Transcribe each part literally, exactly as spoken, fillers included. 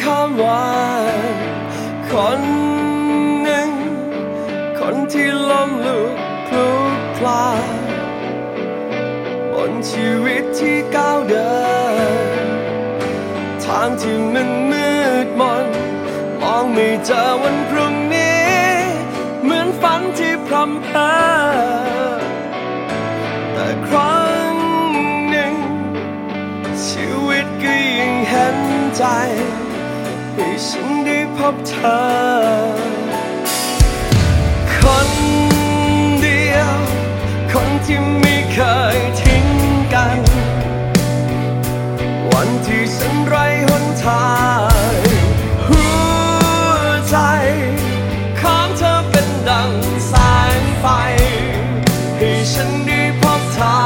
คำว่าคนหนึ่งคนที่ล้มลุกคลุกคลานบนชีวิตที่ก้าวเดินทางที่มันมืดมนมองไม่เจอวันพรุ่งนี้เหมือนฝันที่พร่ำเพ้อแต่ครั้งหนึ่งชีวิตก็ยิ่งเห็นใจให้ฉันได้พบเธอคนเดียวคนที่ไม่เคยทิ้งกันวันที่ฉันไร้หนทางหัวใจของเธอเป็นดังแสงไฟให้ฉันได้พบเธอ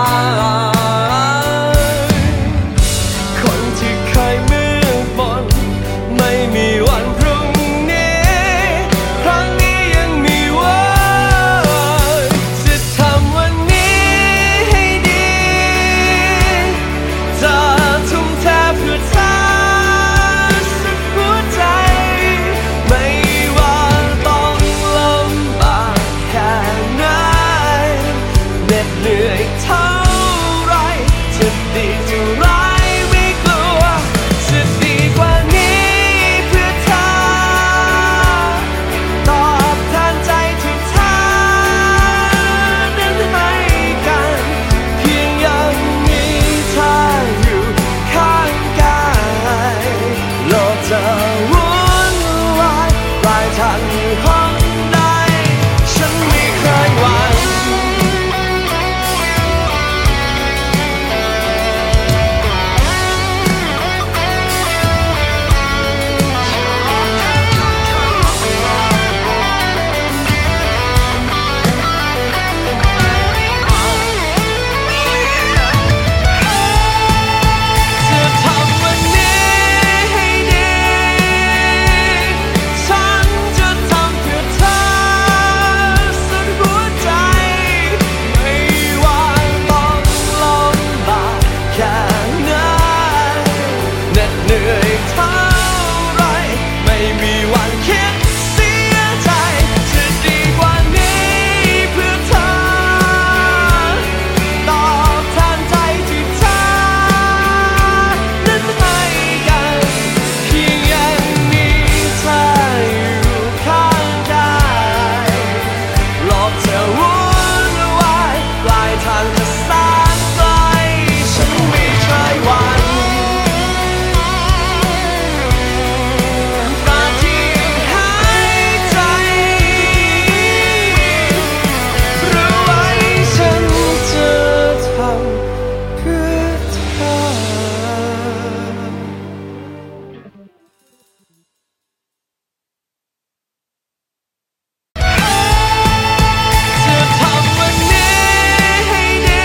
คนที่เคยมืดมนไม่มีวันพรุ่งนี้ครั้งนี้ยังมีวันจะทำวันนี้ให้ดีจะทุ่มเทเพื่อเธอสุดหัวใจไม่ว่าต้องลำบากแค่ไหนเหน็ดเหนื่อยเท่าไรจะดีจะร้ายไม่กลัวจะดีกว่านี้เพื่อเธอตอบแทนใจทุกท่านั้นให้กันเพียงยังมีเธออยู่ข้างกายโลกจะวุ่นวายปลายทางอยู่ห้องใดฉันไม่เคยหวั่นจะทำวันนี้ให้ดีฉันจะทำเพื่อเธอสุดหัวใจไม่ว่าต้องลำบากแค่ไหนเหน็ดเหนื่อยเท่าไรไม่มีวันคิดเสียใจจะดีกว่านี้เพื่อเธอตอบแทนใจที่เธอนั้นให้กันเพียงยังมีเธออยู่ข้างกายโลกจะวุ่นวายปลายทางจะแสนไกลฉันไม่เคยหวั่นตราบที่หายใจรู้ไว้ฉันจะทำเพื่อเธอจะทำวันนี้ให้ดี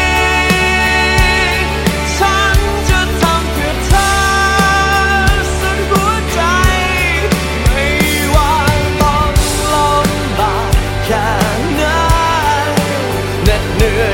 ฉันจะทำเพื่อเธอสุดหัวใจไม่ว่าต้องลำบากแค่ไหนเหน็ดเหนื่อย